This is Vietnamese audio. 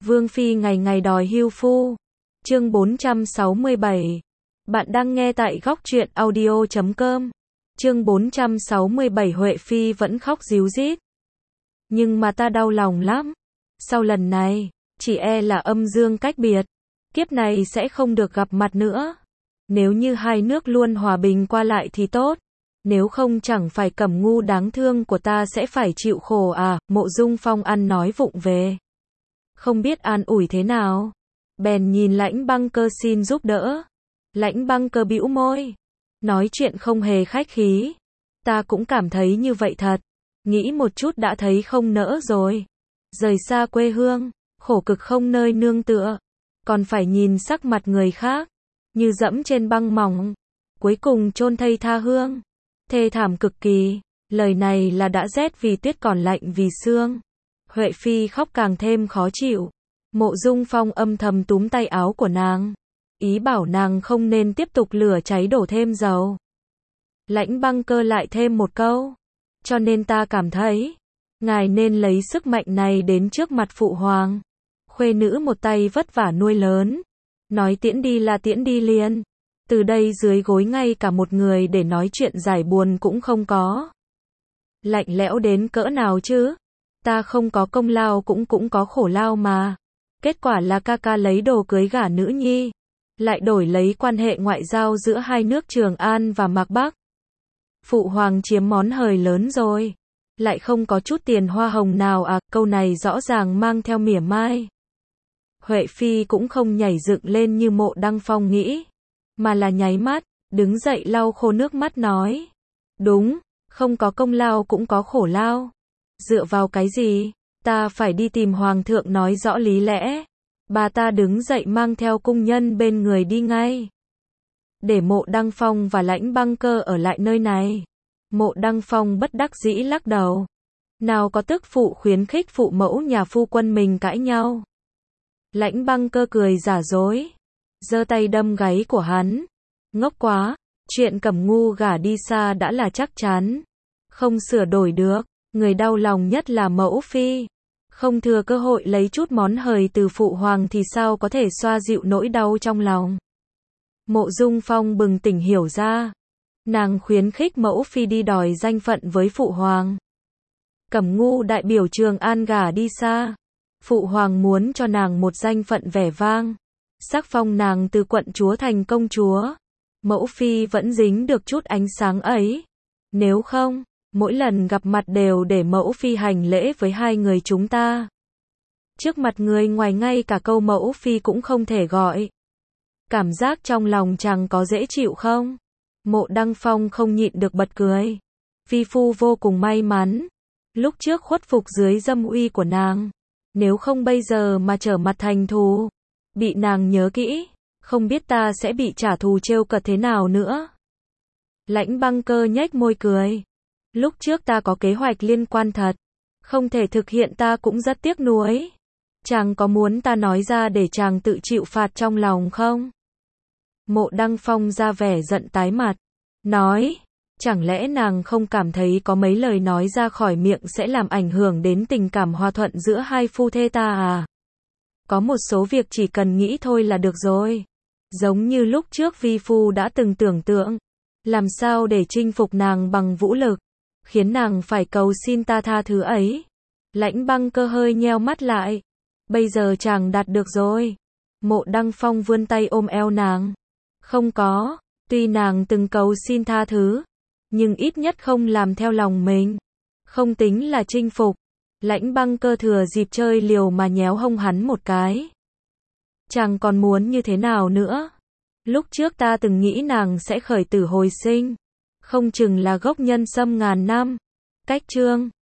Vương Phi ngày ngày đòi hưu phu. Chương 467. Bạn đang nghe tại góc truyện audio.com. Chương 467 Huệ Phi vẫn khóc ríu rít. Nhưng mà ta đau lòng lắm. Sau lần này, chỉ e là âm dương cách biệt. Kiếp này sẽ không được gặp mặt nữa. Nếu như hai nước luôn hòa bình qua lại thì tốt. Nếu không chẳng phải Cẩm Ngu đáng thương của ta sẽ phải chịu khổ à, Mộ Dung Phong ăn nói vụng về. Không biết an ủi thế nào. Bèn nhìn Lãnh Băng Cơ xin giúp đỡ. Lãnh Băng Cơ bĩu môi. Nói chuyện không hề khách khí. Ta cũng cảm thấy như vậy thật. Nghĩ một chút đã thấy không nỡ rồi. Rời xa quê hương, khổ cực không nơi nương tựa. Còn phải nhìn sắc mặt người khác, như dẫm trên băng mỏng. Cuối cùng chôn thây tha hương. Thê thảm cực kỳ. Lời này là đã rét vì tuyết còn lạnh vì xương. Huệ Phi khóc càng thêm khó chịu. Mộ Dung Phong âm thầm túm tay áo của nàng. Ý bảo nàng không nên tiếp tục lửa cháy đổ thêm dầu. Lãnh Băng Cơ lại thêm một câu. Cho nên ta cảm thấy, ngài nên lấy sức mạnh này đến trước mặt phụ hoàng. Khuê nữ một tay vất vả nuôi lớn. Nói tiễn đi là tiễn đi liền. Từ đây dưới gối ngay cả một người để nói chuyện giải buồn cũng không có. Lạnh lẽo đến cỡ nào chứ? Ta không có công lao cũng có khổ lao mà. Kết quả là ca ca lấy đồ cưới gả nữ nhi. Lại đổi lấy quan hệ ngoại giao giữa hai nước Trường An và Mạc Bắc. Phụ hoàng chiếm món hời lớn rồi. Lại không có chút tiền hoa hồng nào à, câu này rõ ràng mang theo mỉa mai. Huệ Phi cũng không nhảy dựng lên như Mộ Đăng Phong nghĩ. Mà là nháy mắt, đứng dậy lau khô nước mắt nói. Đúng, không có công lao cũng có khổ lao. Dựa vào cái gì? Ta phải đi tìm hoàng thượng nói rõ lý lẽ. Bà ta đứng dậy mang theo cung nhân bên người đi ngay. Để Mộ Đăng Phong và Lãnh Băng Cơ ở lại nơi này. Mộ Đăng Phong bất đắc dĩ lắc đầu. Nào có tức phụ khuyến khích phụ mẫu nhà phu quân mình cãi nhau. Lãnh Băng Cơ cười giả dối. Giơ tay đâm gáy của hắn. Ngốc quá, chuyện Cẩm Ngu gả đi xa đã là chắc chắn. Không sửa đổi được, người đau lòng nhất là mẫu phi. Không thừa cơ hội lấy chút món hời từ phụ hoàng thì sao có thể xoa dịu nỗi đau trong lòng. Mộ Dung Phong bừng tỉnh hiểu ra. Nàng khuyến khích mẫu phi đi đòi danh phận với phụ hoàng. Cẩm Ngu đại biểu Trường An gả đi xa. Phụ hoàng muốn cho nàng một danh phận vẻ vang. Sắc phong nàng từ quận chúa thành công chúa. Mẫu phi vẫn dính được chút ánh sáng ấy. Nếu không, mỗi lần gặp mặt đều để mẫu phi hành lễ với hai người chúng ta. Trước mặt người ngoài ngay cả câu mẫu phi cũng không thể gọi. Cảm giác trong lòng chàng có dễ chịu không? Mộ Đăng Phong không nhịn được bật cười. Vi phu vô cùng may mắn. Lúc trước khuất phục dưới dâm uy của nàng. Nếu không bây giờ mà trở mặt thành thù. Bị nàng nhớ kỹ. Không biết ta sẽ bị trả thù trêu cợt thế nào nữa. Lãnh Băng Cơ nhếch môi cười. Lúc trước ta có kế hoạch liên quan thật. Không thể thực hiện ta cũng rất tiếc nuối. Chàng có muốn ta nói ra để chàng tự chịu phạt trong lòng không? Mộ Đăng Phong ra vẻ giận tái mặt. Nói, chẳng lẽ nàng không cảm thấy có mấy lời nói ra khỏi miệng sẽ làm ảnh hưởng đến tình cảm hòa thuận giữa hai phu thê ta à? Có một số việc chỉ cần nghĩ thôi là được rồi. Giống như lúc trước vi phu đã từng tưởng tượng. Làm sao để chinh phục nàng bằng vũ lực. Khiến nàng phải cầu xin ta tha thứ ấy. Lãnh Băng Cơ hơi nheo mắt lại. Bây giờ chàng đạt được rồi. Mộ Đăng Phong vươn tay ôm eo nàng. Không có, tuy nàng từng cầu xin tha thứ. Nhưng ít nhất không làm theo lòng mình. Không tính là chinh phục. Lãnh Băng Cơ thừa dịp chơi liều mà nhéo hông hắn một cái. Chàng còn muốn như thế nào nữa? Lúc trước ta từng nghĩ nàng sẽ khởi tử hồi sinh. Không chừng là gốc nhân sâm ngàn năm. Cách chương